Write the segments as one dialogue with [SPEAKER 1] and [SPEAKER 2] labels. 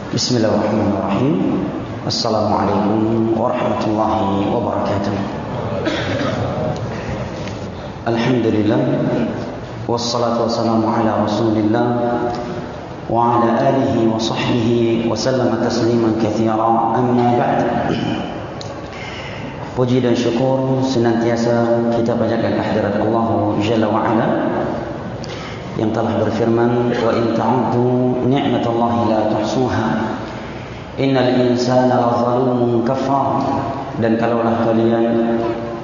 [SPEAKER 1] Bismillahirrahmanirrahim. Assalamualaikum warahmatullahi wabarakatuh. Alhamdulillah, wassalatu wassalamu ala rasulillah wa ala alihi wa sahbihi wa sallama tasliman katsira, amma ba'd. Puji dan syukur senantiasa kita panjatkan kehadirat Allah Jalla wa Ala yang telah berfirman, wa in ta'uddu ni'matallahi la tuhsuha innal insana lazalumun kafar. Dan kalaulah kalian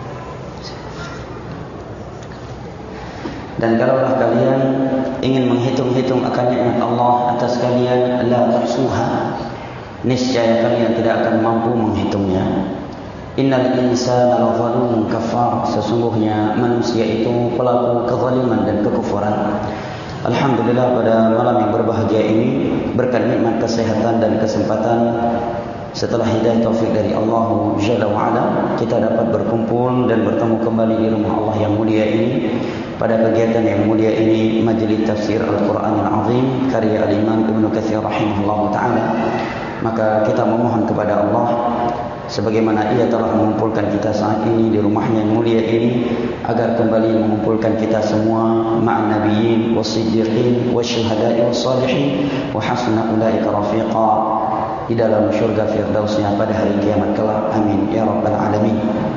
[SPEAKER 1] ingin menghitung-hitung akan nikmat Allah atas kalian, la tuhsuha, niscaya kalian tidak akan mampu menghitungnya. Innal insana lazalumun kafar, sesungguhnya manusia itu pelaku kezaliman dan kekufuran. Alhamdulillah, pada malam yang berbahagia ini berkat nikmat kesehatan dan kesempatan setelah hidayah taufik dari Allah Jalla wa Ala, kita dapat berkumpul dan bertemu kembali di rumah Allah yang mulia ini pada kegiatan yang mulia ini, majlis tafsir Al-Quran Al-Azim karya Al-Imam Ibnu Katsir rahimahullah ta'ala. Maka kita memohon kepada Allah, sebagaimana Ia telah mengumpulkan kita saat ini di rumahnya yang mulia ini, agar kembali mengumpulkan kita semua ma'an nabiyyin was-siddiqin wasyuhada'i was-salihin wa hasuna ulaika rafiqa di dalam syurga firdausnya pada hari kiamat kelak. Amin ya rabbal alamin.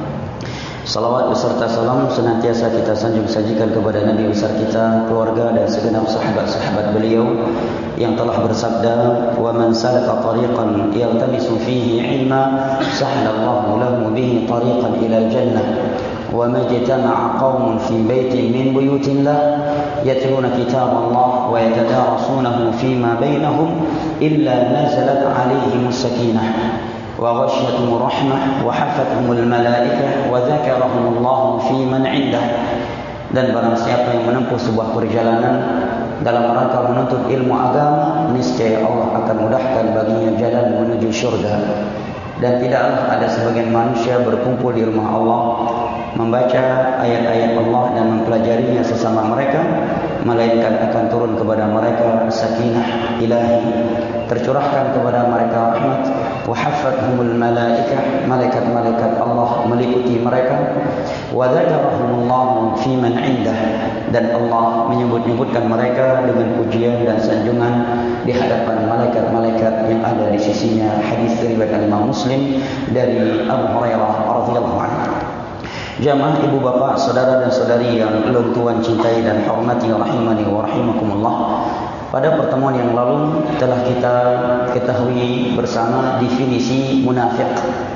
[SPEAKER 1] Salawat beserta salam senantiasa kita sanjung-sajikan kepada Nabi besar kita, keluarga dan segenap sahabat-sahabat beliau yang telah bersabda, wa man salaka tariqan yaltamisu fihi ilma sahhalallahu lahu bihi tariqan ila jannah wa majtama'a qaumun fi baitin min buyutillah yatluna kitaballah wa yatadarasunahu fima bainahum illa nazalat alaihimus sakinah wa ghasyiyatuhum rahmah wa hafathumul malaikah wa dzakarahumullahu fi man 'indah. Dan barang siapa yang menempuh sebuah perjalanan dalam rangka menuntut ilmu agama, niscaya Allah akan mudahkan baginya jalan menuju syurga. Dan tidaklah ada sebagian manusia berkumpul di rumah Allah, membaca ayat-ayat Allah dan mempelajarinya sesama mereka, melainkan akan turun kepada mereka sakinah ilahi, tercurahkan kepada mereka rahmat, wa haffathumul malaikah, malaikat-malaikat Allah meliputi mereka, wa dzakarahumullahu fi man 'indah, dan Allah menyebut-nyebutkan mereka dengan pujian dan sanjungan di hadapan malaikat-malaikat yang ada di sisinya. Hadis riwayat Imam Muslim dari Abu Hurairah radhiyallahu anhu. Jamaah ibu bapak, saudara dan saudari yang Tuhan cintai dan hormati rahimani wa rahimakumullah. Pada pertemuan yang lalu telah kita ketahui bersama definisi munafik.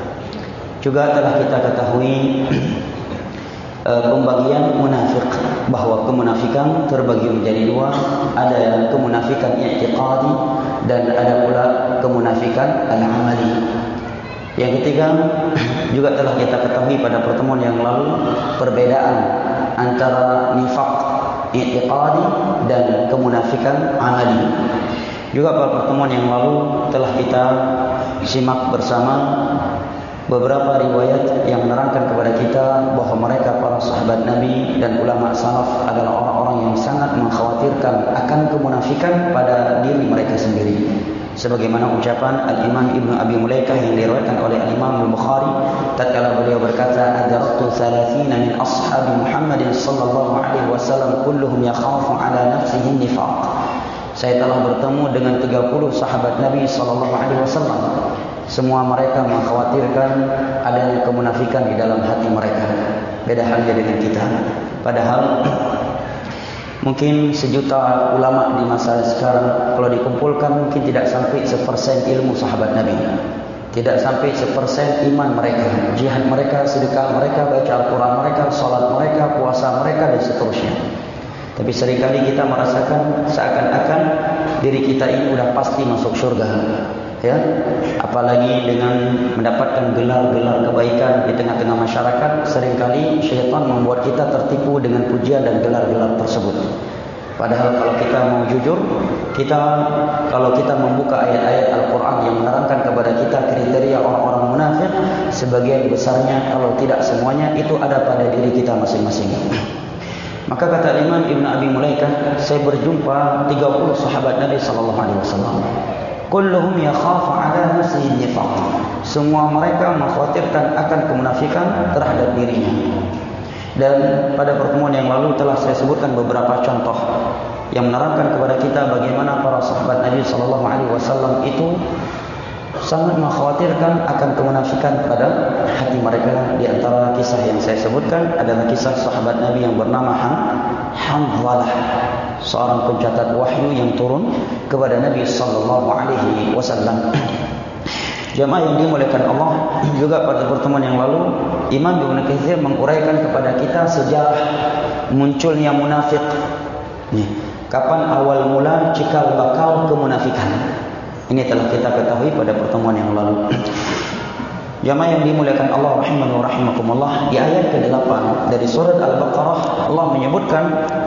[SPEAKER 1] Juga telah kita ketahui pembagian munafik, bahwa kemunafikan terbagi menjadi dua, ada kemunafikan i'tiqadi dan ada pula kemunafikan al-amali. Yang ketiga juga telah kita ketahui pada pertemuan yang lalu perbedaan antara nifaq i'tiqadi dan kemunafikan amali. Juga pada pertemuan yang lalu telah kita simak bersama beberapa riwayat yang menerangkan kepada kita bahwa mereka para sahabat Nabi dan ulama salaf adalah orang-orang yang sangat mengkhawatirkan akan kemunafikan pada diri mereka sendiri. Sebagaimana ucapan Al-Imam Ibnu Abi Mulaikah yang diriwayatkan oleh Al-Imam Al-Bukhari, tatkala beliau berkata, adraktu 30 min ashabi Muhammadin sallallahu alaihi wasallam kulluhum yakhafu ala nafsihi nifaq. Saya telah bertemu dengan 30 sahabat Nabi sallallahu alaihi wasallam. Semua mereka mengkhawatirkan adanya kemunafikan di dalam hati mereka. Beda halnya dengan kita. Padahal mungkin sejuta ulama di masa sekarang kalau dikumpulkan mungkin tidak sampai 1% ilmu sahabat Nabi, tidak sampai 1% iman mereka, jihad mereka, sedekah mereka, baca Al-Quran mereka, salat mereka, puasa mereka dan seterusnya. Tapi seringkali kita merasakan seakan-akan diri kita ini sudah pasti masuk surga, ya. Apalagi dengan mendapatkan gelar-gelar kebaikan di tengah-tengah masyarakat, seringkali syaitan membuat kita tertipu dengan pujian dan gelar-gelar tersebut. Padahal kalau kita mau jujur, kalau kita membuka ayat-ayat Al-Quran yang menerangkan kepada kita kriteria orang-orang munafik, sebagian besarnya kalau tidak semuanya itu ada pada diri kita masing-masing. Maka kata Imam Ibnu Abi Mulaikah, saya berjumpa 30 sahabat Nabi sallallahu alaihi wasallam. kulluhum yakhafu ala nafsihi nifaq. Semua mereka mengkhawatirkan akan kemunafikan terhadap dirinya. Dan pada pertemuan yang lalu telah saya sebutkan beberapa contoh yang menerangkan kepada kita bagaimana para sahabat Nabi sallallahu alaihi wasallam itu sangat mengkhawatirkan akan kemunafikan pada hati mereka. Di antara kisah yang saya sebutkan adalah kisah sahabat Nabi yang bernama Hanzalah, seorang pencatat wahyu yang turun kepada Nabi sallallahu alaihi wasallam. Jemaah yang dimuliakan Allah, juga pada pertemuan yang lalu Imam Ibnu Katsir menguraikan kepada kita sejarah munculnya munafik. Kapan awal mula cikal bakal kemunafikan. Ini telah kita ketahui pada pertemuan yang lalu. Jemaah yang dimuliakan Allah rahimani wa rahimakumullah, di ayat ke-8 dari surat Al-Baqarah Allah menyebutkan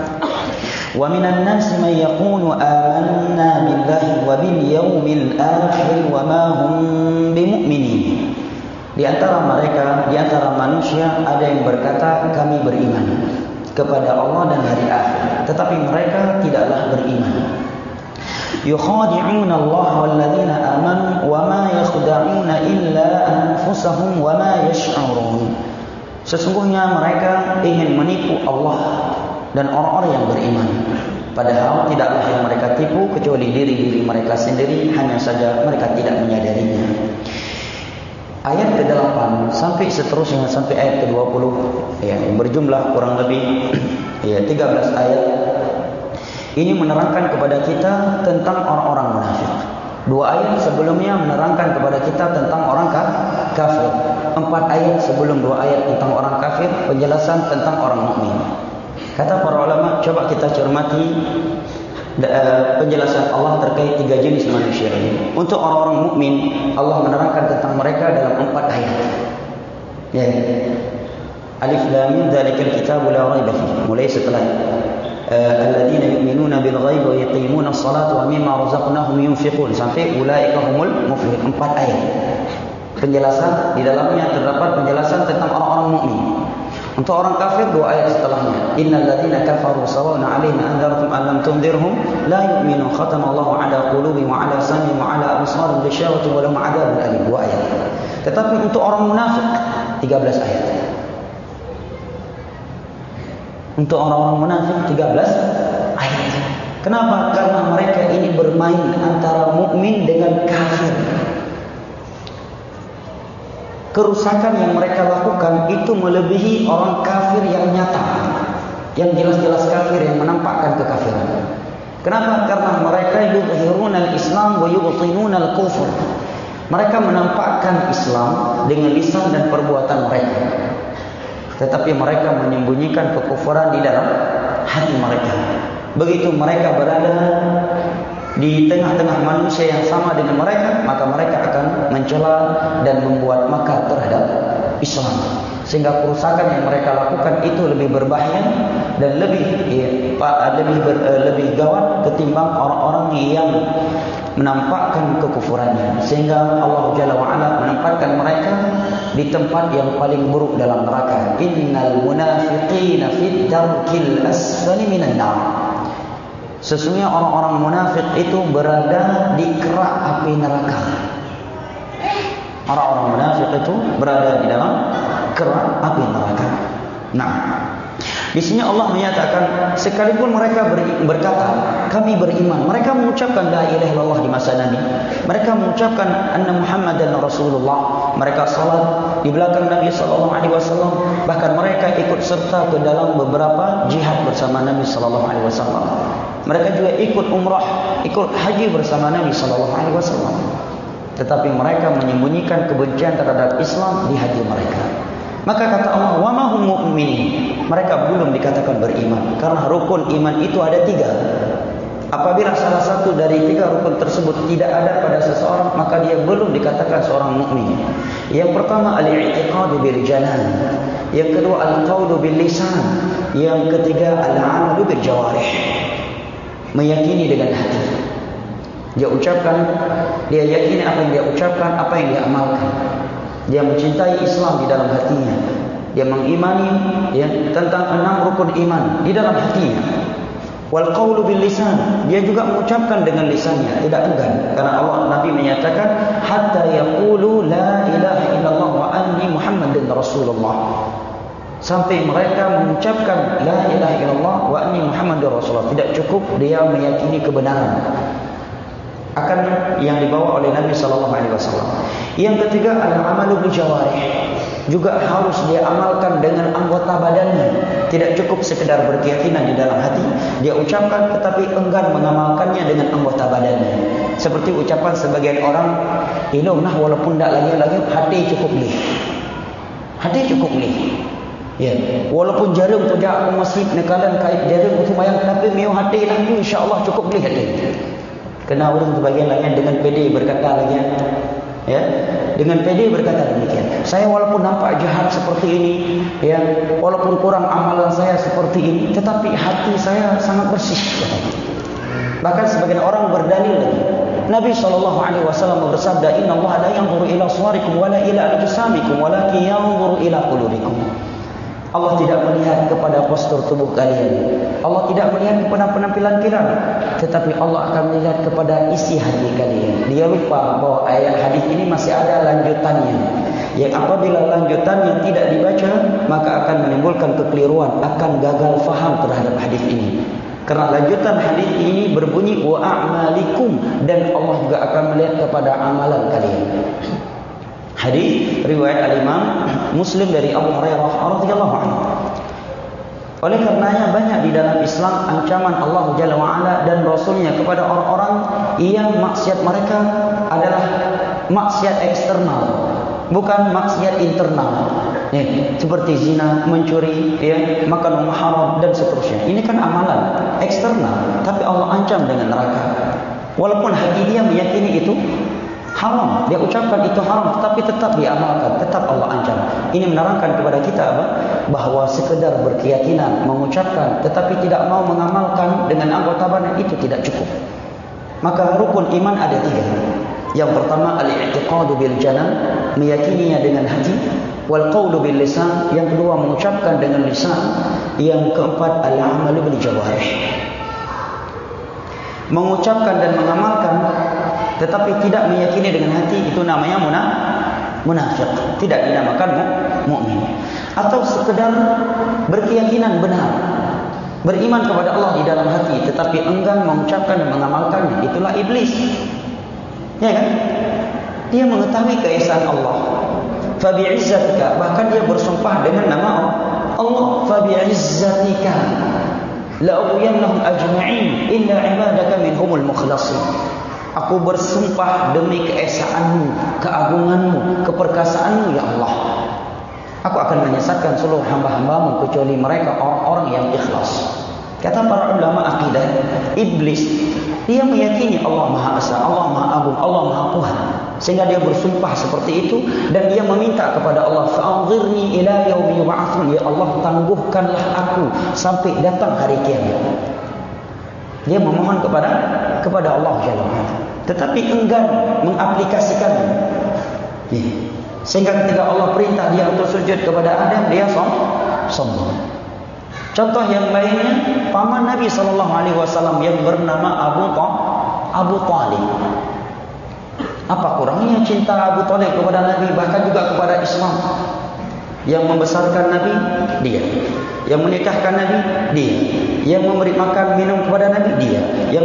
[SPEAKER 1] wa minan nasi man yaqulu amanna billahi wa bil yaumil akhir wa ma hum bimu'minin. Di antara mereka, di antara manusia ada yang berkata kami beriman kepada Allah dan hari akhir, tetapi mereka tidaklah beriman. Yukhadi'una Allah walladzina amanu wa ma yakhda'una illa anfusahum wa ma yash'urun. Sesungguhnya mereka ingin menipu Allah dan orang-orang yang beriman, padahal tidaklah yang mereka tipu kecuali diri-diri mereka sendiri, hanya saja mereka tidak menyadarinya. Ayat ke-8 sampai seterusnya sampai ayat ke-20 yang berjumlah kurang lebih 13 ayat. Ini menerangkan kepada kita tentang orang-orang munafik. 2 ayat sebelumnya menerangkan kepada kita tentang orang kafir. 4 ayat sebelum 2 ayat tentang orang kafir, penjelasan tentang orang mukmin. Kata para ulama, coba kita cermati penjelasan Allah terkait 3 jenis manusia ini. Untuk orang-orang mukmin, Allah menerangkan tentang mereka dalam 4 ayat. Ya. Alif lam mim dzalikal kitabu la raiba fihi. Mulai setelah alladzina yu'minuna bil ghaibi wa yuqimuna as-salata wa mimma razaqnahum yunfiqun sampai ulaika humul muflihun. 4 ayat. Penjelasan di dalamnya terdapat penjelasan tentang orang-orang mukmin. Untuk orang kafir 2 ayat setelahnya. Innal ladzina kafaru sawa'un 'alaihim anzartum am lam tunzirhum la yu'minun khatamallahu 'ala qulubihim wa 'ala sam'ihim wa 'ala absarihim ghishawatun wa lahum 'adzabun alim. 2 ayat. Tetapi untuk orang munafik 13 ayat. Untuk orang-orang munafik 13 ayat. Kenapa? Karena mereka ini bermain antara mukmin dengan kafir. Kerusakan yang mereka lakukan itu melebihi orang kafir yang nyata, yang jelas-jelas kafir, yang menampakkan kekafiran. Kenapa? Karena mereka yuzhiruna al-Islam wa yubtinuna al-kufr. Mereka menampakkan Islam dengan lisan dan perbuatan mereka, tetapi mereka menyembunyikan kekufuran di dalam hati mereka. Begitu mereka berada di tengah-tengah manusia yang sama dengan mereka, maka mereka akan mencela dan membuat makar terhadap Islam. Sehingga kerusakan yang mereka lakukan itu lebih berbahaya dan lebih gawat ketimbang orang-orang yang menampakkan kekufurannya. Sehingga Allah Jalla wa'ala menempatkan mereka di tempat yang paling buruk dalam neraka. Innal munafiqina fid darkil asfali minan nar. Sesungguhnya orang-orang munafik itu berada di kerak api neraka. Orang-orang munafik itu berada di dalam kerak api neraka. Nah, di sini Allah menyatakan sekalipun mereka berkata kami beriman, mereka mengucapkan la ilaha illallah di masa Nabi, mereka mengucapkan anna Muhammadan Rasulullah, mereka salat di belakang Nabi sallallahu alaihi wasallam, bahkan mereka ikut serta ke dalam beberapa jihad bersama Nabi sallallahu alaihi wasallam. Mereka juga ikut umrah, ikut haji bersama Nabi sallallahu alaihi wasallam. Tetapi mereka menyembunyikan kebencian terhadap Islam di hati mereka. Maka kata Allah, "Wa ma hum mu'minin." Mereka belum dikatakan beriman karena rukun iman itu ada 3. Apabila salah satu dari 3 rukun tersebut tidak ada pada seseorang, maka dia belum dikatakan seorang mukmin. Yang pertama al-i'tiqadu bil janan, yang kedua al-qaulu bil lisan, yang ketiga al-'amalu bil jawarih. Meyakini dengan hati. Dia ucapkan, dia yakini apa yang dia ucapkan, apa yang dia amalkan. Dia mencintai Islam di dalam hatinya. Dia mengimani tentang 6 rukun iman di dalam hatinya. Wal qawlu bil lisan, dia juga mengucapkan dengan lisannya, tidak enggan. Karena Allah, Nabi menyatakan hatta yaqulu la ilaha illallah wa anni Muhammadin Rasulullah. Sampai mereka mengucapkan la ilaha illallah wa anni Muhammadin Rasulullah. Tidak cukup dia meyakini kebenaran akan yang dibawa oleh Nabi sallallahu alaihi wasallam. Yang ketiga, al-amalu bil jawarih. Juga harus dia amalkan dengan anggota badannya. Tidak cukup sekedar berkeyakinan di dalam hati, dia ucapkan tetapi enggan mengamalkannya dengan anggota badannya. Seperti ucapan sebagian orang, ilmu nah walaupun tak lagi hati cukup lih. Hati cukup lih. Ya, walaupun jarum tu dak aku masjid nekalan kait jarum tu mayang tapi miu hati lah tu insya-Allah cukup lih hati. Kena orang sebagian lain dengan pede berkata lagi, ya, dengan pede berkata demikian. Saya walaupun nampak jahat seperti ini, ya, walaupun kurang amalan saya seperti ini, tetapi hati saya sangat bersih. Bahkan sebagian orang berdalil lagi. Nabi SAW bersabda, Inna Allah la yanzuru ila suwarikum wala ila ajsamikum walakin yanzuru ila qulubikum. Allah tidak melihat kepada postur tubuh kalian. Allah tidak melihat kepada penampilan kalian, tetapi Allah akan melihat kepada isi hati kalian. Dia lupa bahwa ayat hadis ini masih ada lanjutannya. Yang apabila lanjutannya tidak dibaca, maka akan menimbulkan kekeliruan, akan gagal faham terhadap hadis ini. Karena lanjutan hadis ini berbunyi wa a'malikum, dan Allah juga akan melihat kepada amalan kalian. Hadis riwayat al-Imam Muslim dari Abu Hurairah radhiyallahu anhu. Oleh karenanya banyak di dalam Islam ancaman Allah Jalla wa Ala dan Rasulnya kepada orang-orang yang maksiat mereka adalah maksiat eksternal, bukan maksiat internal. Seperti zina, mencuri, ya, makan haram dan seterusnya. Ini kan amalan eksternal, tapi Allah ancam dengan neraka. Walaupun hati dia meyakini itu haram, dia ucapkan itu haram, tetapi tetap diamalkan, tetap Allah ancam. Ini menerangkan kepada kita apa? Bahawa sekedar berkeyakinan, mengucapkan, tetapi tidak mau mengamalkan dengan anggota badan itu tidak cukup. Maka rukun iman ada 3. Yang pertama al-i'tiqadu bil janan, meyakininya dengan hati. Wal qawlu bil lisan, yang kedua mengucapkan dengan lisan. Yang keempat al-amalu bil jawarih, mengucapkan dan mengamalkan tetapi tidak meyakini dengan hati, itu namanya munafik, tidak dinamakan mukmin. Atau sekedar berkeyakinan benar, beriman kepada Allah di dalam hati tetapi enggan mengucapkan dan mengamalkannya, itulah iblis. Ya kan? Dia mengetahui keesaan Allah. Fa bi'izzatika, bahkan dia bersumpah dengan nama Allah, fa bi'izzatika la ughwiyannahum ajma'in illa 'ibadaka minhumul mukhlasin. Aku bersumpah demi keesaanmu, keagunganmu, keperkasaanmu ya Allah, aku akan menyesatkan seluruh hamba-hambamu kecuali mereka orang-orang yang ikhlas. Kata para ulama akidah, iblis dia meyakini Allah Maha Esa, Allah Maha Agung, Allah Maha Tuhan, sehingga dia bersumpah seperti itu dan dia meminta kepada Allah, fa'anzirni ila yaumi yub'atsun, ya Allah tangguhkanlah aku sampai datang hari kiamat. Dia memohon kepada Allah Jalla wa'ala, tetapi enggan mengaplikasikannya. Sehingga ketika Allah perintah dia untuk sujud kepada Adam, dia sombong. Contoh yang lainnya, paman Nabi SAW yang bernama Abu Talib. Apa kurangnya cinta Abu Talib kepada Nabi, bahkan juga kepada Islam? Yang membesarkan Nabi dia, yang menikahkan Nabi dia, yang memberi makan minum kepada Nabi dia, yang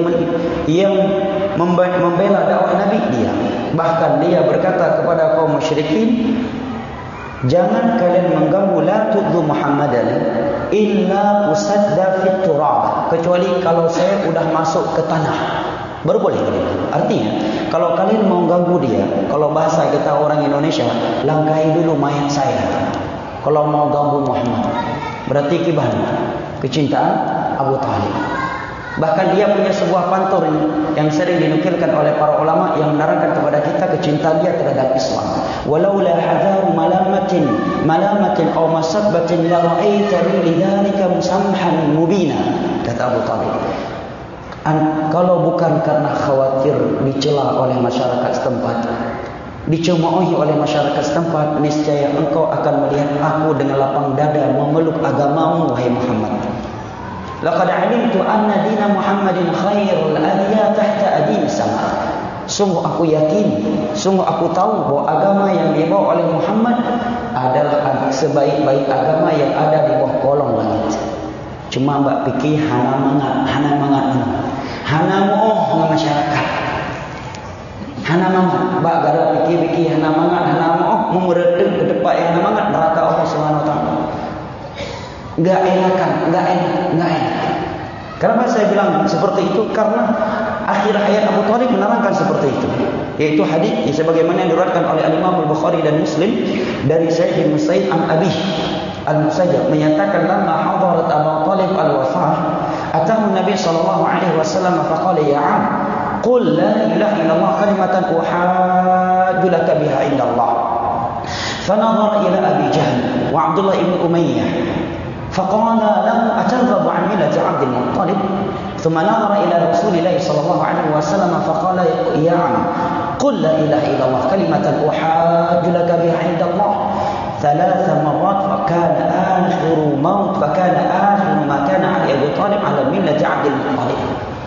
[SPEAKER 1] membela dakwah Nabi dia. Bahkan dia berkata kepada kaum musyrikin, jangan kalian mengganggu la tu'dhu Muhammadan illa usadda fit turab, kecuali kalau saya sudah masuk ke tanah baru boleh. Artinya kalau kalian mau ganggu dia, kalau bahasa kita orang Indonesia, langkahi dulu mayat saya. Kalau mau ganggu Muhammad, berarti kibahan kecintaan Abu Talib. Bahkan dia punya sebuah pantun yang sering dinukilkan oleh para ulama yang menerangkan kepada kita kecintaan dia terhadap Islam. Walaula hadaru malamatin aw masabbatin la ra'aitani lidzalika musamhan mubina, kata Abu Talib. Kalau bukan karena khawatir dicela oleh masyarakat setempat, dicemoohi oleh masyarakat setempat, niscaya engkau akan melihat aku dengan lapang dada memeluk agamamu, wahai Muhammad. Laqad 'alimtu anna dina Muhammadin khairul adya tahta adim sama. Sungguh aku yakin, sungguh aku tahu bahawa agama yang dibawa oleh Muhammad adalah sebaik-baik agama yang ada di bawah kolong langit. Cuma mbak fikir hana mangat moh dengan masyarakat. Hana mangat, mbak gara fikir hana moh memeredek ke depan yang hana mangat neraka Allah Subhanahu wa taala. Enggak enak. Kenapa saya bilang seperti itu? Karena akhir hayat Abu Thalib menerangkan seperti itu. Yaitu hadis yang sebagaimana yang diriwayatkan oleh Imam Al-Bukhari dan Muslim dari Sa'id bin Musayyib an Abi Al-Musayyib menyatakan lamma hadarat Abu Thalib al-wafah atahu Nabi sallallahu alaihi wasallam faqala ya 'am qul la ilaha illallah kalimatan uhajju laka biha indallah. Fanadhara ila Abi Jahl wa Abdullah ibn Umayyah فقال له أترغب عن ملة عبد المطلب ثم نظر إلى رسول الله صلى الله عليه وسلم فقال يا عم قل لا إله إلا الله كلمة أحاج لك بها عند الله 3 مرات فكان آخر ما كان علي أبو طالب على ملة عبد المطلب.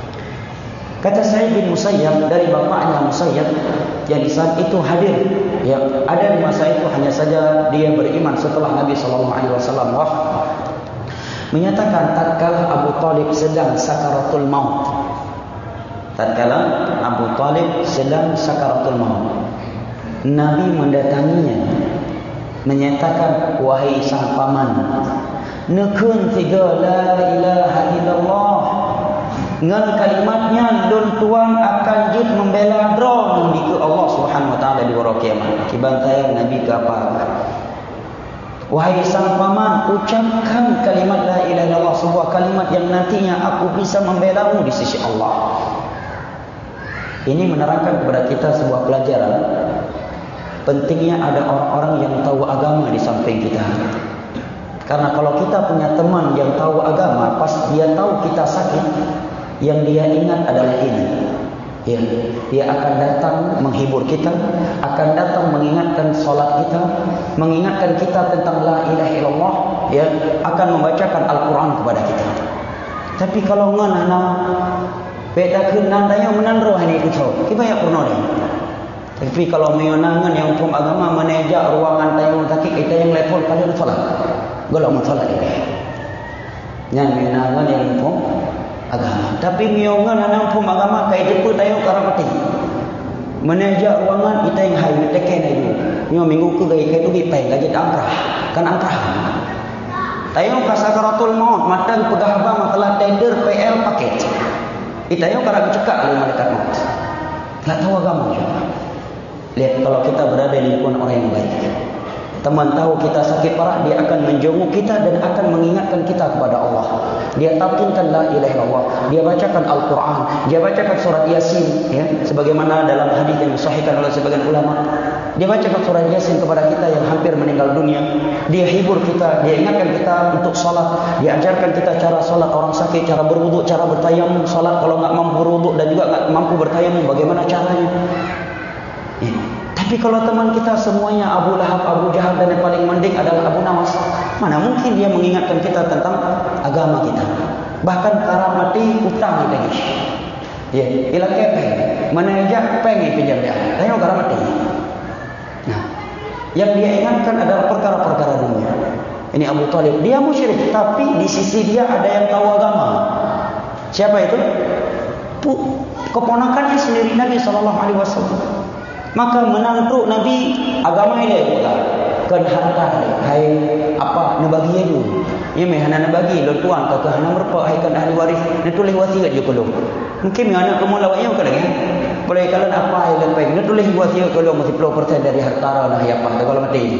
[SPEAKER 1] Kata Sa'id bin Musayyab dari bapaknya Musayyab yang di saat itu hadir, ya, ada di masa itu, hanya saja dia beriman setelah Nabi sallallahu alaihi wasallam wafat. Menyatakan tatkala Abu Thalib sedang sakaratul maut. Tatkala Abu Thalib sedang sakaratul maut, Nabi mendatanginya menyatakan, wahai sang paman, nekeun tiga la ilaha illallah. Dengan kalimatnya don tuang akan jid membela drone di Allah Subhanahu wa taala di hari kiamat. Kibantai Nabi ke apa? Wahai sang paman, ucapkan kalimat la ilaha illallah, sebuah kalimat yang nantinya aku bisa membelamu di sisi Allah. Ini menerangkan kepada kita sebuah pelajaran. Pentingnya ada orang-orang yang tahu agama di samping kita. Karena kalau kita punya teman yang tahu agama, pas dia tahu kita sakit, yang dia ingat adalah ini. Ya, dia akan datang menghibur kita, akan datang mengingatkan solat kita, mengingatkan kita tentang la ilaha illallah, ya, akan membacakan Al-Quran kepada kita. Tapi kalau nganana beda kenandanya menandro ini itu, kita ya pernah ni. Tapi kalau menyenangkan yang hukum agama menejak ruangan tayung taki kita yang level kalian solat, golong solat ini. Yang menyenangkan yang hukum agama. Tapi miongan anak hukum agama kaya jeput tayo karapati. Menejak ruangan kita yang hai teken ayo. Nyo minggu ke gaya kaya tu bipeng gajet angkrah. Kan angkrah. Tayo ka sakaratul maut matang pegahaba telah tender PL paket. Itayo karang cekak oleh malaikat maut. Tak tahu agama juga. Lihat kalau kita berada di lingkungan orang yang baik. Teman tahu kita sakit parah, dia akan menjenguk kita dan akan mengingatkan kita kepada Allah. Dia talqinkan la ilaha illallah, dia bacakan Al-Quran, dia bacakan surat Yasin, ya, sebagaimana dalam hadis yang disahihkan oleh sebagian ulama. Dia bacakan surat Yasin kepada kita yang hampir meninggal dunia. Dia hibur kita, dia ingatkan kita untuk salat, dia ajarkan kita cara salat orang sakit, cara berwuduk, cara bertayamum, salat kalau enggak mampu berwuduk dan juga enggak mampu bertayamum, bagaimana caranya. Ya. Tapi kalau teman kita semuanya Abu Lahab, Abu Jahal dan yang paling mending adalah Abu Nawas, mana mungkin dia mengingatkan kita tentang agama kita. Bahkan karamati utang lagi. Ya, ila kepeng, mana aja pengen pinjam dia. Tengok karamati. Nah, yang dia ingatkan adalah perkara-perkara dunia. Ini Abu Thalib, dia musyrik, tapi di sisi dia ada yang tahu agama. Siapa itu? Keponakannya sendiri Nabi SAW. Maka menantu Nabi agama ini pula kan harta hai apa na bagi dulu ye meh hana bagi lo tuan ka hana merpa hai kan ahli waris ni tulis wasiat je kolong mungkin anak kamu lawak yang kadang boleh kalian apa ai lepai ni tulis wasiat kolong mesti 10% dari harta lah ya apa kalau mati.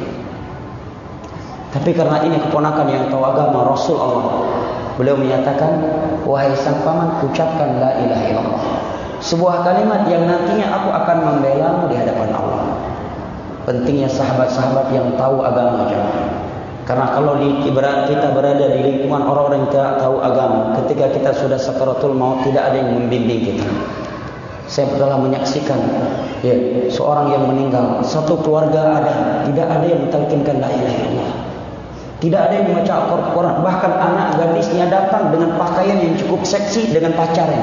[SPEAKER 1] Tapi karena ini keponakan yang tahu agama Rasul Allah, beliau menyatakan, wahai sang paman, ucapkan la ilaha illallah, sebuah kalimat yang nantinya aku akan membelamu di hadapan Allah. Pentingnya sahabat-sahabat yang tahu agama jemaah. Karena kalau kita berada di lingkungan orang-orang yang tidak tahu agama, ketika kita sudah sakaratul maut, tidak ada yang membimbing kita. Saya telah menyaksikan ya, seorang yang meninggal, satu keluarga ada, tidak ada yang mentalkinkan la ilaha illallah. Tidak ada yang membaca Al-Quran. Bahkan anak gadisnya datang dengan pakaian yang cukup seksi dengan pacarnya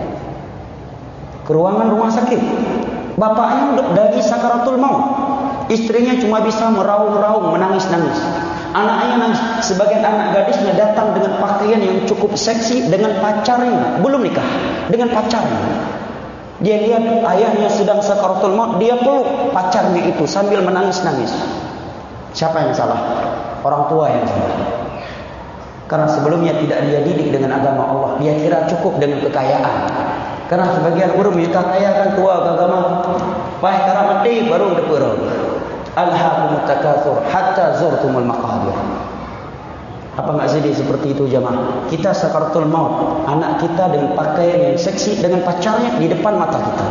[SPEAKER 1] ke ruangan rumah sakit. Bapaknya lagi sakaratul maut. Istrinya cuma bisa meraung-raung, menangis-nangis. Anaknya nangis. Sebagian anak gadisnya datang dengan pakaian yang cukup seksi dengan pacarnya. Belum nikah. Dengan pacarnya. Dia lihat ayahnya sedang sakaratul maut. Dia peluk pacarnya itu sambil menangis-nangis. Siapa yang salah? Orang tua yang salah. Karena sebelumnya tidak dia didik dengan agama Allah. Dia kira cukup dengan kekayaan. Karena sebagian orang minta kaya kan tua agama. Baik cara mati baru dapur. Alhaakumut takatsur hatta zurtumul maqabir. Apa enggak sedih seperti itu jemaah? Kita sakaratul maut, anak kita dengan pakaian yang seksi dengan pacarnya di depan mata kita.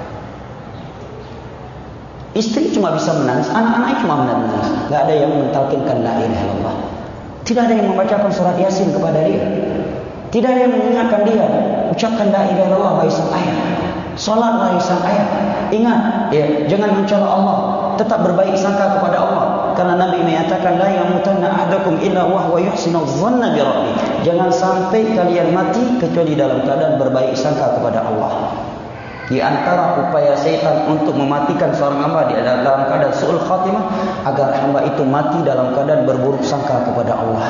[SPEAKER 1] Istri cuma bisa menangis, anak-anaknya cuma menangis. Enggak ada yang mentalkinkan la ilaha illallah. Tidak ada yang membacakan surat Yasin kepada dia. Tidak ada yang mengingatkan dia. Ucapkan la ilaha illallah wahai sang ayah. Salat wahai sang ayah. Ingat, ya, jangan mencela Allah. Tetap berbaik sangka kepada Allah. Karena Nabi menyatakan la yamutanna ahadakum illa wa huwa yuhsinu dhanna bi rabbih. Jangan sampai kalian mati kecuali dalam keadaan berbaik sangka kepada Allah. Di antara upaya syaitan untuk mematikan seorang hamba di dalam keadaan su'ul khatimah agar hamba itu mati dalam keadaan berburuk sangka kepada Allah.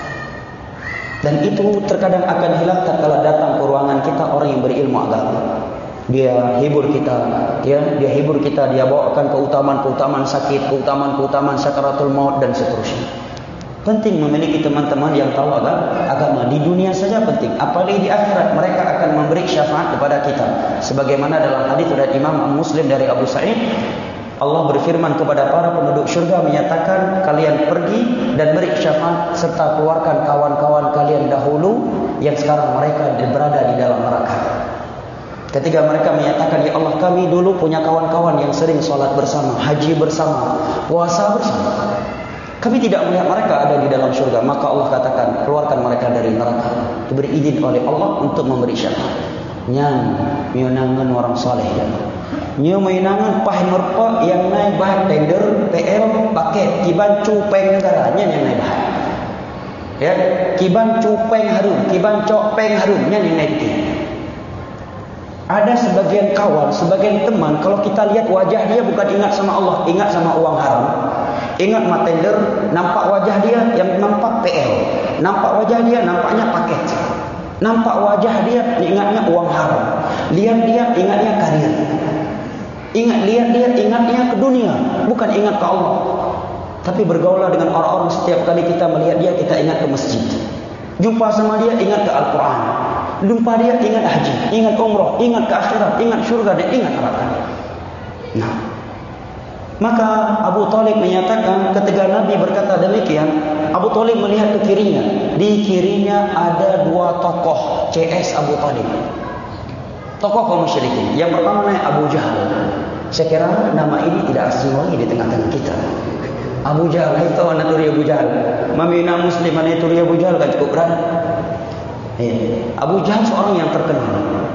[SPEAKER 1] Dan itu terkadang akan hilang tatkala datang ke ruangan kita orang yang berilmu agama. Dia hibur kita, ya, dia hibur kita, dia bawakan keutamaan-keutamaan sakit, keutamaan-keutamaan sakaratul maut dan seterusnya. Penting memiliki teman-teman yang tahu agama. Di dunia saja penting, apalagi di akhirat mereka akan memberi syafaat kepada kita. Sebagaimana dalam hadis dari Imam Muslim dari Abu Sa'id, Allah berfirman kepada para penduduk syurga menyatakan kalian pergi dan beri syafaat serta keluarkan kawan-kawan kalian dahulu yang sekarang mereka berada di dalam neraka. Ketika mereka menyatakan, ya Allah, kami dulu punya kawan-kawan yang sering sholat bersama, haji bersama, puasa bersama. Kami tidak melihat mereka ada di dalam syurga. Maka Allah katakan, keluarkan mereka dari neraka. Diberi izin oleh Allah untuk memberi syafaat. Nyang, miunangan orang soleh. Nyu miunangan pah merpa yang naik bahan tender, PL, paket, kiban cupeng negaranya yang naik bahan. Ya, kiban cupeng harum, kiban copeng harumnya yang naik tinggi. Ada sebagian kawan, sebagian teman, kalau kita lihat wajah dia bukan ingat sama Allah, ingat sama uang haram. Ingat matender, nampak wajah dia yang nampak PL. Nampak wajah dia, nampaknya paket. Nampak wajah dia, ingatnya uang haram. Lihat dia, ingatnya karir. Lihat dia, ingatnya ke dunia, bukan ingat ke Allah. Tapi bergaulah dengan orang-orang, setiap kali kita melihat dia, kita ingat ke masjid. Jumpa sama dia, ingat ke Al-Quran. Jumpa dia, ingat haji, ingat umrah, ingat ke akhirat, ingat syurga dan ingat neraka. Nah, maka Abu Talib menyatakan ketika Nabi berkata demikian, Abu Talib melihat ke kirinya. Di kirinya ada dua tokoh CS Abu Talib. Tokoh kaum musyrikin. Yang pertama namanya Abu Jahal. Saya kira nama ini tidak asing lagi di tengah-tengah kita. Abu Jahal, itu anak turi Abu Jahal. Mamina Muslim anak turi Abu Jahal kan cukup berani. Abu Jahal seorang yang terkenal.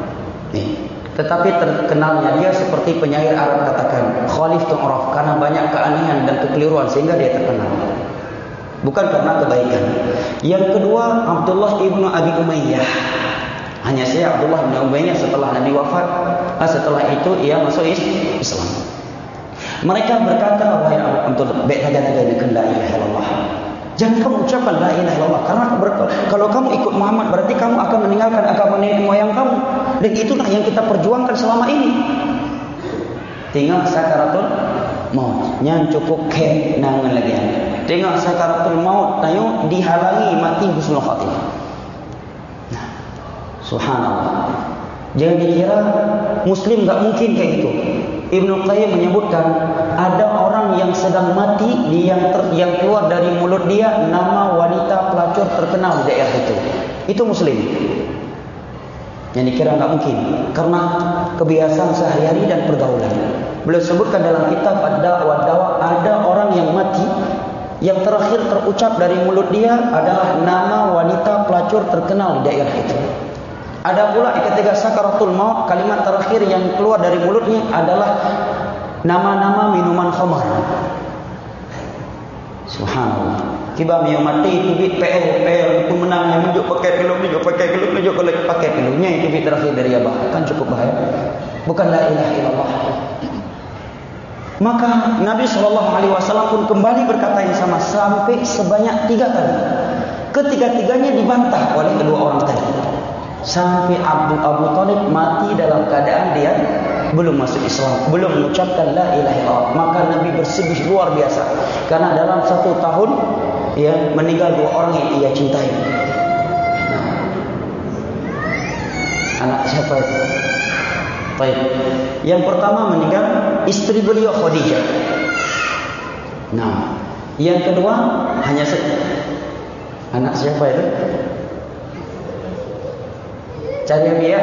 [SPEAKER 1] Tetapi terkenalnya dia seperti penyair Arab katakan, khalif tu'raf, karena banyak keanehan dan kekeliruan sehingga dia terkenal. Bukan karena kebaikan. Yang kedua, Abdullah ibnu Abi Umayyah. Hanya saya Abdullah ibnu Umayyah setelah Nabi wafat, setelah itu ia masuk Islam. Mereka berkata, wahai Abdullah, baik saja-saja dengan la ilaha illallah. Jangan kamu ucapkan la ilaha illallah, karena kalau kamu ikut Muhammad berarti kamu akan meninggalkan agama nenek moyang kamu. Dan itulah yang kita perjuangkan selama ini. Tinggal sakaratul maut, yang cukup ke nangan lagi. Tinggal sakaratul maut, tayo dihalangi mati husnul khatimah. Nah, subhanallah. Jangan dikira Muslim enggak mungkin kayak gitu. Ibnu Qayyim menyebutkan ada orang yang sedang mati, yang keluar dari mulut dia nama wanita pelacur terkenal di daerah itu. Itu Muslim. Yang dikira enggak mungkin karena kebiasaan sehari-hari dan pergaulan. Beliau sebutkan dalam kitab Ad-Dawa ada orang yang mati yang terakhir terucap dari mulut dia adalah nama wanita pelacur terkenal di daerah itu. Ada pula ketika sakaratul maut, kalimat terakhir yang keluar dari mulutnya adalah nama-nama minuman khamar. Subhanallah. Tiba mio mati tu bit PL pun menang yang menjuk pakai pilu kalau pakai pilunya itu bit terakhir dari abah. Kan cukup bahaya. Bukan la ilaha illallah. Maka Nabi SAW pun kembali berkata yang sama sampai sebanyak 3 kali. Ketiga-tiganya dibantah oleh kedua orang tadi. Sampai Abu Talib mati dalam keadaan dia belum masuk Islam, belum mengucapkan la ilaha illallah. Maka Nabi bersedih luar biasa karena dalam 1 tahun ya meninggal 2 orang yang ia cintai. Nah, anak siapa itu? Baik. Yang pertama meninggal istri beliau Khadijah. Nah, yang kedua hanya anak siapa itu? Cari dia.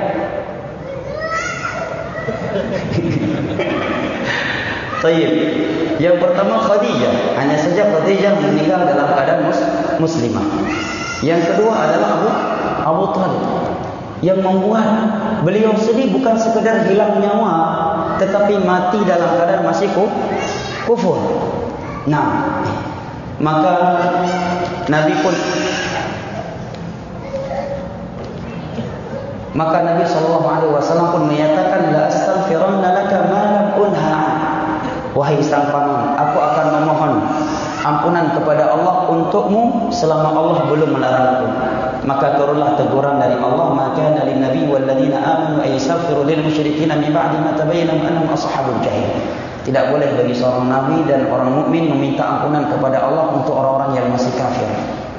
[SPEAKER 1] Baik. Yang pertama Khadijah, hanya saja Khadijah meninggal dalam keadaan muslimah. Yang kedua adalah Abu Talib. Yang membuat beliau sedih bukan sekedar hilang nyawa, tetapi mati dalam keadaan masih kufur. Nah, maka Nabi SAW pun menyatakan la astaghfiranna laka ma lam unha. Wahai sang paman, aku akan memohon ampunan kepada Allah untukmu selama Allah belum melarangku. Maka turunlah teguran dari Allah, maka lin nabi wal ladina amanu ay yastaghfiru lil musyrikin min ba'di ma tabayyana annahum ashabul jahil. Tidak boleh bagi seorang nabi dan orang mukmin meminta ampunan kepada Allah untuk orang-orang yang masih kafir.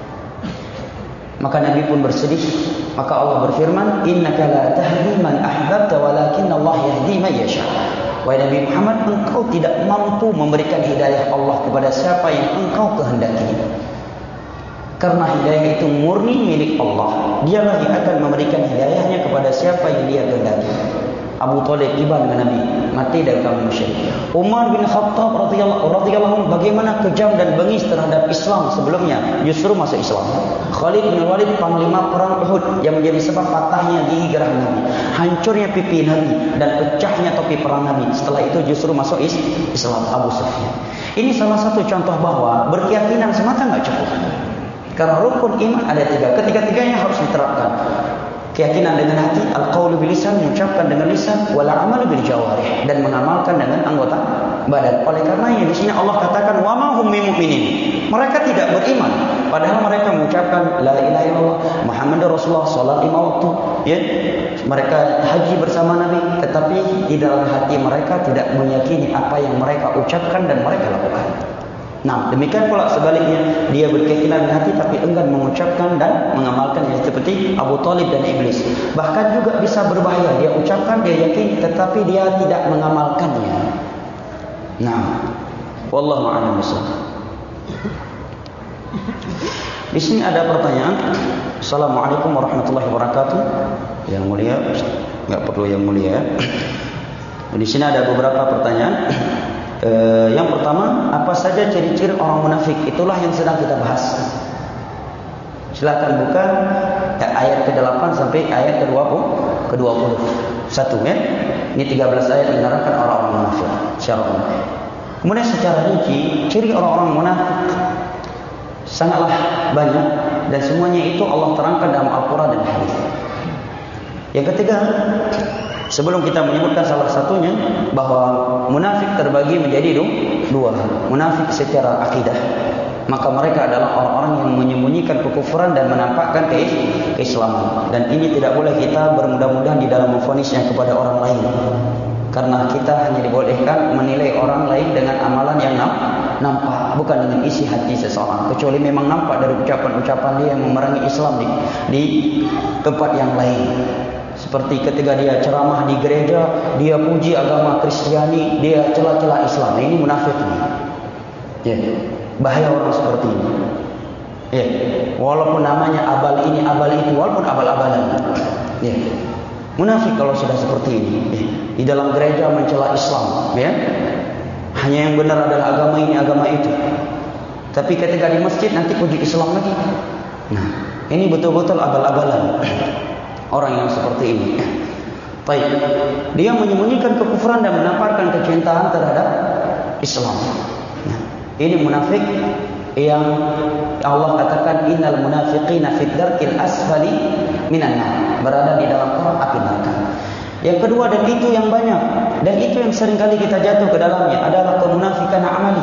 [SPEAKER 1] Maka Nabi pun bersedih. Maka Allah berfirman, innaka la tahdi man ahbabta walakin Allah yahdi man yasha. Wahai Nabi Muhammad, engkau tidak mampu memberikan hidayah Allah kepada siapa yang engkau kehendaki. Karena hidayah itu murni milik Allah. Dialah yang akan memberikan hidayahnya kepada siapa yang dia kehendaki. Abu Talib tiba dengan Nabi, mati dari kaum musyrik. Umar bin Khattab radhiyallahu anhu bagaimana kejam dan bengis terhadap Islam sebelumnya, justru masuk Islam. Khalid bin Walid panglima perang Uhud yang menjadi sebab patahnya gigi gerah Nabi, hancurnya pipi Nabi dan pecahnya topi perang Nabi. Setelah itu justru masuk Islam Abu Sufyan. Ini salah satu contoh bahwa berkeyakinan semata enggak cukup. Karena rukun iman ada 3, ketiga-tiganya harus diterapkan. Keyakinan dengan hati, al-qaulu bil lisan, mengucapkan dengan lisan, wal amalu bil jawarih, dan mengamalkan dengan anggota badan. Oleh karenanya di sini Allah katakan wa ma hum mu'minin. Mereka tidak beriman padahal mereka mengucapkan la ilaha illallah Muhammadur Rasulullah salat 5 waktu, ya. Mereka haji bersama Nabi, tetapi di dalam hati mereka tidak meyakini apa yang mereka ucapkan dan mereka lakukan. Nah, demikian pula sebaliknya, dia berkeyakinan di hati tapi enggan mengucapkan dan mengamalkan, yang seperti Abu Talib dan iblis. Bahkan juga bisa berbahaya, dia ucapkan, dia yakin tetapi dia tidak mengamalkannya. Nah, wallahu a'lam bishawab. Di sini ada pertanyaan. Assalamualaikum warahmatullahi wabarakatuh. Yang mulia, enggak perlu yang mulia. Di sini ada beberapa pertanyaan. Yang pertama, apa saja ciri-ciri orang munafik? Itulah yang sedang kita bahas. Silakan buka ayat ke-8 sampai ayat ke-20. Satu, ya. Ini 13 ayat yang menerangkan orang-orang munafik secara umum. Kemudian secara rinci, ciri orang-orang munafik sangatlah banyak dan semuanya itu Allah terangkan dalam Al-Quran dan hadis. Yang ketiga, sebelum kita menyebutkan salah satunya, bahwa munafik terbagi menjadi 2. Munafik secara akidah, maka mereka adalah orang-orang yang menyembunyikan kekufuran dan menampakkan keislaman. Dan ini tidak boleh kita bermudah-mudahan di dalam memvonisnya kepada orang lain, karena kita hanya dibolehkan menilai orang lain dengan amalan yang nampak, bukan dengan isi hati seseorang, kecuali memang nampak dari ucapan-ucapan dia yang memerangi Islam di tempat yang lain. Seperti ketika dia ceramah di gereja, dia puji agama Kristiani, dia celah-celah Islam. Ini munafik ini. Ya, bahaya orang seperti ini. Ya, walaupun namanya abal ini, abal itu, walaupun abal-abalan. Ya, munafik kalau sudah seperti ini. Ya, di dalam gereja mencela Islam. Ya, hanya yang benar adalah agama ini, agama itu. Tapi ketika di masjid nanti puji Islam lagi. Nah, ini betul-betul abal-abalan. Orang yang seperti ini. Baik. Dia menyembunyikan kekufuran dan menampakkan kecintaan terhadap Islam. Nah, ini munafik yang Allah katakan innal munafiqina fid darkil asfali minan nar, berada di dalam api neraka. Yang kedua, dan itu yang banyak dan itu yang seringkali kita jatuh ke dalamnya, adalah kemunafikan amali.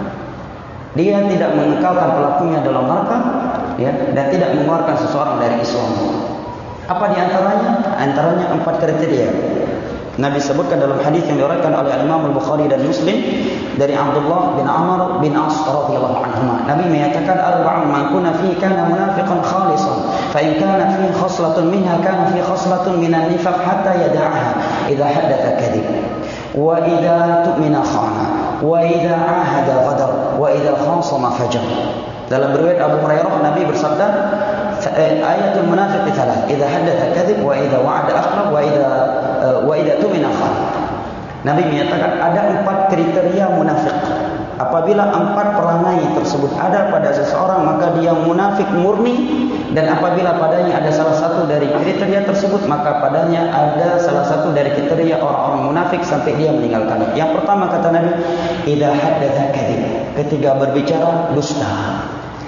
[SPEAKER 1] Dia tidak mengekalkan pelakunya dalam neraka, ya, dan tidak mengeluarkan seseorang dari Islam. Apa di antaranya? Antaranya 4 kriteria. Nabi sebutkan dalam hadis yang diriwayatkan oleh Imam Al-Bukhari dan Muslim dari Abdullah bin Amr bin As radhiyallahu anhuma. Nabi menyatakan arba'un man kunna fihi kana munafiqan khalisan, fa in kana fihi khaslatun minha kana fihi khaslatun minan nifaq hatta yada'aha. Idza haddatha kadhib, wa idza tu'mina khana, wa idza ahada ghadar, wa idza khasama fajar. Dalam riwayat Abu Hurairah, Nabi bersabda, ayatul munafiq thalah, idza haddatha kadhib, wa idza wa'ada akhlaf, wa idza tumina khan. Nabi menyatakan ada 4 kriteria munafik. Apabila 4 perangai tersebut ada pada seseorang, maka dia munafik murni. Dan apabila padanya ada salah satu dari kriteria tersebut, maka padanya ada salah satu dari kriteria orang-orang munafik sampai dia meninggalkan. Yang pertama kata Nabi, idza haddatha kadhib, ketika berbicara dusta.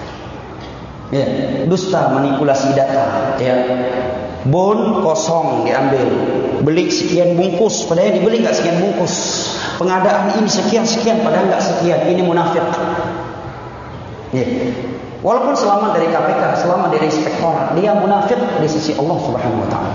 [SPEAKER 1] Ya, dusta, manipulasi data, ya. Bon kosong diambil, beli sekian bungkus, padahal dibeli enggak sekian bungkus. Pengadaan ini sekian-sekian, padahal enggak sekian. Ini munafik. Ya. Walaupun selamat dari KPK, selamat dari inspektorat, dia munafik di sisi Allah Subhanahu wa taala.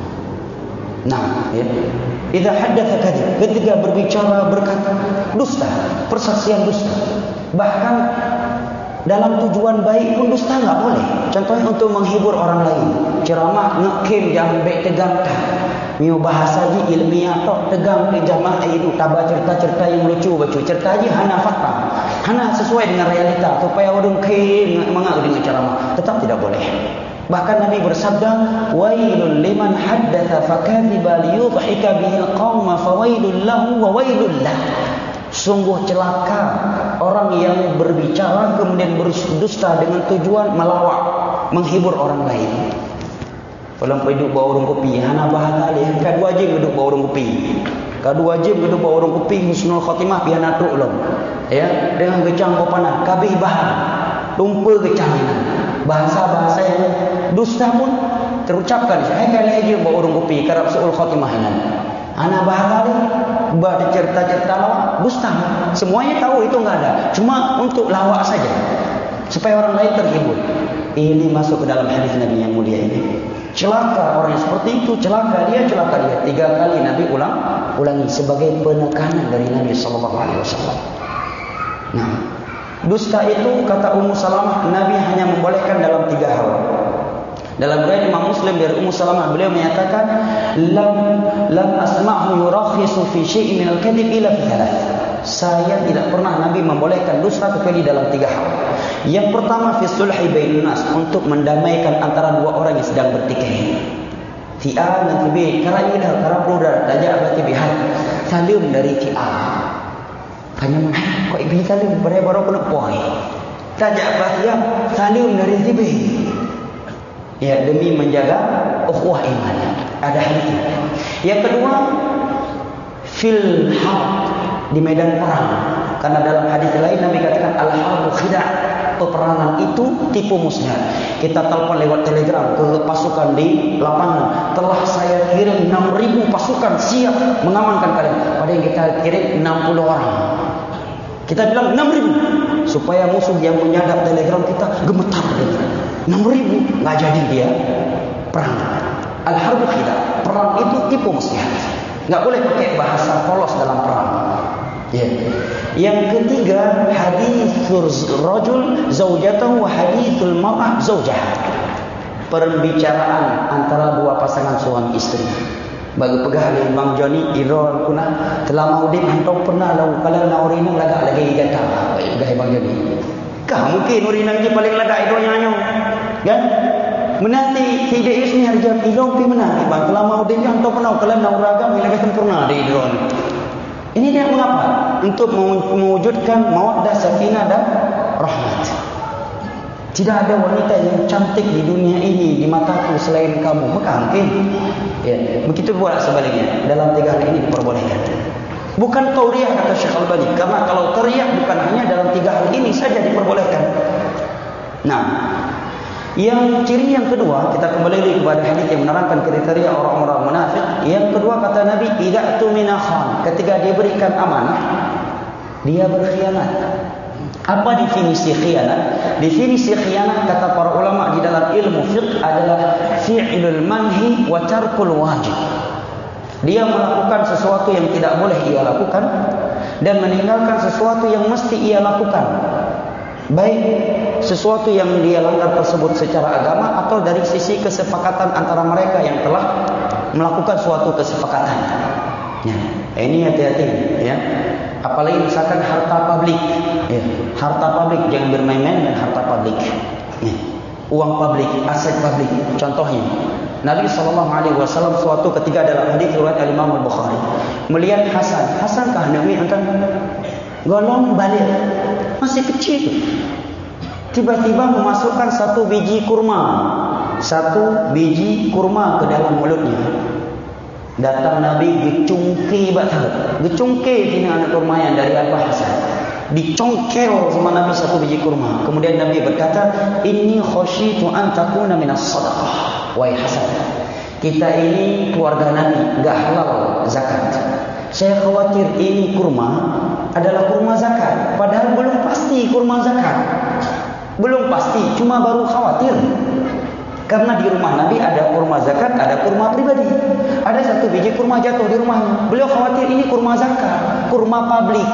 [SPEAKER 1] Nah, ya. Idza haddatha kadzib, ketika berbicara berkata dusta, persaksian dusta. Bahkan dalam tujuan baik pun dusta enggak boleh. Contohnya untuk menghibur orang lain. Ceramah ngekim jangan baik tegang. Miu bahasa ji ilmiah tok tegang di jamaah itu tabah cerita-cerita yang lucu baca. Cerita ji hana fakta. Hana sesuai dengan realita supaya orang kim mengaku dengan ceramah. Tetap tidak boleh. Bahkan Nabi bersabda, wailul liman haddatha fakadhiba liyudhika bihil qauma fawailul lahu wa wailul lah. Sungguh celaka orang yang berbicara kemudian berdusta dengan tujuan melawak, menghibur orang lain. Kalau pergi duduk bawa warung kopi, hana bahagia leh. Kad wajib duduk bawa warung kopi. Kad wajib duduk bawa warung kopi husnul khatimah pian atuk long. Ya, dengan gecang popana, kabeh bahan. Tumpul gecangan. Bahasa-bahasa yang dusta pun terucapkan. Hai kali aja bawa warung kopi karab suul khatimah ini. Ana bahagia baca cerita-cerita lawak dusta. Semuanya tahu itu enggak ada. Cuma untuk lawak saja. Supaya orang lain terhibur. Ini masuk ke dalam hadis Nabi yang mulia ini. Celaka orang yang seperti itu, celaka dia. 3 kali Nabi ulangi sebagai penekanan dari Nabi sallallahu alaihi wasallam. Nah, dusta itu kata Ummu Salamah, Nabi hanya membolehkan dalam 3 hal. Dalam riwayat Imam Muslim dari Ummu Salamah, beliau menyatakan lam asma'hu yurakhisu fi syai'in min al-kadhib illa fi 3. Saya tidak pernah Nabi membolehkan dusta kecuali dalam 3 hal. Yang pertama fi sulhi bainan nas, untuk mendamaikan antara 2 orang yang sedang bertikai. Ti A dan ti B, karena dah karena brother tajak berarti bihar. Salim dari ti A. Hanya kok ibu salim baru kena poin. Tajak bahaya salim dari ti B. Ya, demi menjaga ukhuwah iman. Ada hal itu. Yang kedua, fil harb, di medan perang. Karena dalam hadis lain Nabi katakan al-harbu khida', peperangan itu tipu muslihat. Kita telepon lewat telegram ke pasukan di lapangan, telah saya kirim 6.000 pasukan siap mengamankan kalian. Padahal kita kirim 60 orang. Kita bilang 6.000 supaya musuh yang menyadap telegram kita gemetar. 6.000 enggak jadi dia perang. Al-harbu khida', perang itu tipu muslihat. Enggak boleh pakai bahasa polos dalam perang. Ya. Yang ketiga, hadithul rajul zaujatahu wa hadithul mar'ah zaujah. Perbicaraan antara 2 pasangan suami istri. Bagi pegah oleh Bang Joni Irol kuna telah maudin hantau pernah lau kalau naurina laga lagi jata. Baik pegah Bang Joni. Kah mungkin urina je paling laga idonya nyo. Kan? Menanti tidak isni harga idong pi menanti bang telah maudin hantau pernah kalau nauraga milaga sempurna di idron. Ini dia mengapa? Untuk mewujudkan mawaddah, sakinah dan rahmat. Tidak ada wanita yang cantik di dunia ini di mataku selain kamu. Maka mungkin ya, begitu pula sebaliknya. Dalam 3 hal ini diperbolehkan. Bukan tauriah kata Syekh Al-Albani. Karena kalau tauriah bukan hanya dalam 3 hal ini saja diperbolehkan. Nah, yang ciri yang kedua, kita kembali lagi kepada hadis yang menerangkan kriteria orang-orang munafik. Yang kedua kata Nabi, idza tumina khan, ketika dia berikan amanah, dia berkhianat. Apa definisi khianat? Definisi khianat kata para ulama di dalam ilmu fiqh adalah fi'lul manhi wa tarkul wajib. Dia melakukan sesuatu yang tidak boleh ia lakukan dan meninggalkan sesuatu yang mesti ia lakukan. Baik sesuatu yang dia langgar tersebut secara agama atau dari sisi kesepakatan antara mereka yang telah melakukan suatu kesepakatan. Ya, ini hati-hati ya. Apalagi misalkan harta publik. Ya, harta publik, jangan bermain-main dengan harta publik. Ya, uang publik, aset publik. Contohnya, Nabi SAW suatu ketika dalam hadis riwayat Imam Al-Bukhari melihat Hasan. Hasankah Nabi akan golong balik? Masih kecil. Tiba-tiba memasukkan 1 biji kurma. 1 biji kurma ke dalam mulutnya. Datang Nabi gecungki batal. Gecungki ini anak kurma yang dari apa Hasan? Dicongkel sama Nabi 1 biji kurma. Kemudian Nabi berkata, "Inni khasyitu an takuna minas shadaqah." Wahai Hasan, kita ini keluarga Nabi, enggak halal zakat. Saya khawatir ini kurma adalah kurma zakat, padahal belum pasti kurma zakat. Belum pasti, cuma baru khawatir. Karena di rumah Nabi ada kurma zakat, ada kurma pribadi. Ada 1 biji kurma jatuh di rumahnya. Beliau khawatir ini kurma zakat, kurma publik.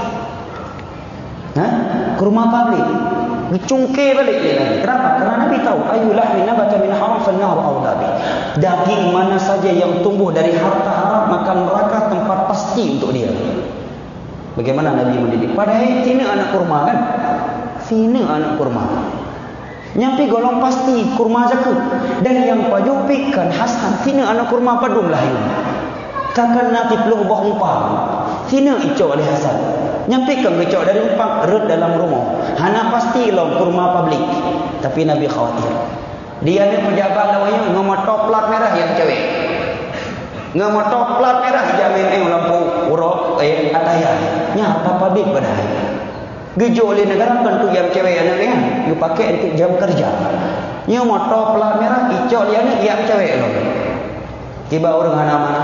[SPEAKER 1] Kurma publik. Dicungkir balik dia Nabi. Kenapa? Karena Nabi tahu ayulah minabata min haram fannahu awdabi. Daging mana saja yang tumbuh dari harta haram maka neraka tempat pasti untuk dia. Bagaimana Nabi mendidik? Padahal ini anak kurma kan? Ini anak kurma. Nyampi golong pasti kurma zakat. Dan yang pajupikan Hasan, ini anak kurma padung lah ini. Takkan nanti perlu ubah umpang. Ini icau oleh Hasan. Nyampaikan kecok dari empat rut dalam rumah. Hana pasti long kurma publik. Tapi Nabi khawatir. Dia ni pejabat lawanya ngomong toplat merah yang cewek. Ngomong toplat merah jamin lampu urok ataya. Nya apa publik pada hari. Gejo oleh negara kan tu yang cewek anak dia. Dia pakai untuk jam kerja. Nya motor plat merah icok dia ni yang cewek lo. Tiba orang mana-mana.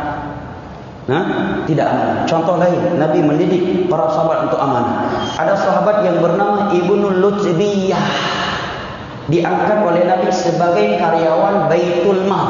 [SPEAKER 1] Tidak amanah. Contoh lain, Nabi mendidik para sahabat untuk amanah. Ada sahabat yang bernama Ibnu Lutbiyah, diangkat oleh Nabi sebagai karyawan Baitul Mal.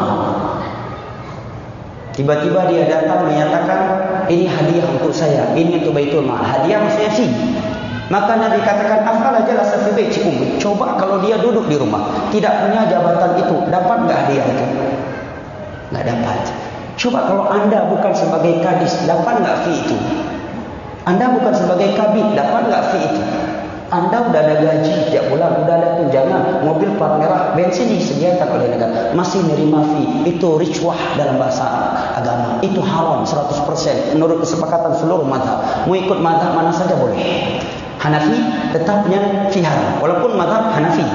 [SPEAKER 1] Tiba-tiba dia datang menyatakan, ini hadiah untuk saya, ini untuk Baitul Mal. Hadiah maksudnya fee. Maka Nabi katakan, afala jalasa fi baitikum. Coba kalau dia duduk di rumah, tidak punya jabatan itu, dapat enggak hadiah itu? Enggak dapat. Coba kalau anda bukan sebagai kadis, dapat enggak fee itu? Anda bukan sebagai kabid, dapat enggak fee itu? Anda sudah ada gaji tiap bulan, sudah ada tunjangan, mobil plat merah, bensin disediakan oleh negara, masih menerima fee. Itu rishwah dalam bahasa agama. Itu haram 100% menurut kesepakatan seluruh mazhab. Mau ikut mazhab mana saja boleh. Hanafi tetapnya fee haram, walaupun mazhab Hanafi.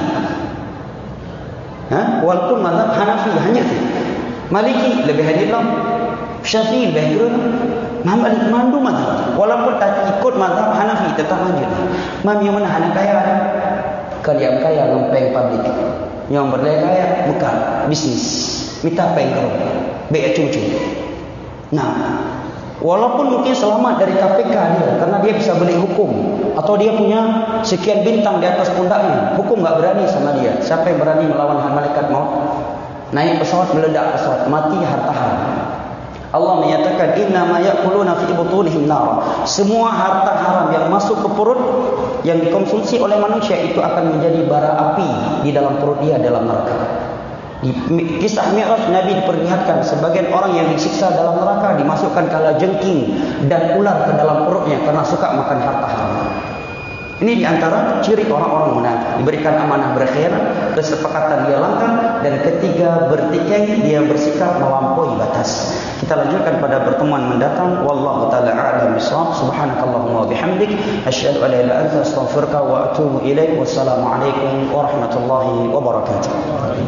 [SPEAKER 1] Walaupun mazhab Hanafi hanya fee. Maliki lebih hadir lah. Syafi'i lebih hadir lah. Malik mandu mazhab. Walaupun tak ikut mazhab Hanafi tetap hadir. Mam yang mana anak kaya? Kalian kaya ngempeng publik. Yang berdaya kaya bukan bisnis. Minta pengker. Baik cucu. Nah, walaupun mungkin selamat dari KPK dia karena dia bisa beli hukum atau dia punya sekian bintang di atas pundaknya. Hukum enggak berani sama dia. Siapa yang berani melawan malaikat maut? Naik pesawat, meledak pesawat, mati harta haram. Allah menyatakan inna ma ya'kuluna fi butunihim nar. Semua harta haram yang masuk ke perut yang dikonsumsi oleh manusia itu akan menjadi bara api di dalam perut dia dalam neraka. Di kisah Mi'raj Nabi diperlihatkan sebagian orang yang disiksa dalam neraka dimasukkan kalajengking dan ular ke dalam perutnya karena suka makan harta haram. Ini diantara ciri orang-orang munafik. Diberikan amanah berkhianat, kesepakatan dia langgar, dan ketiga bertikai dia bersikap melampaui batas. Kita lanjutkan pada pertemuan mendatang. Wallahu taala a'lam bishawab. Subhanakallahumma wa bihamdik, asyhadu an la ilaha illa anta, astaghfiruka wa atubu ilaik. Wassalamualaikum warahmatullahi wabarakatuh.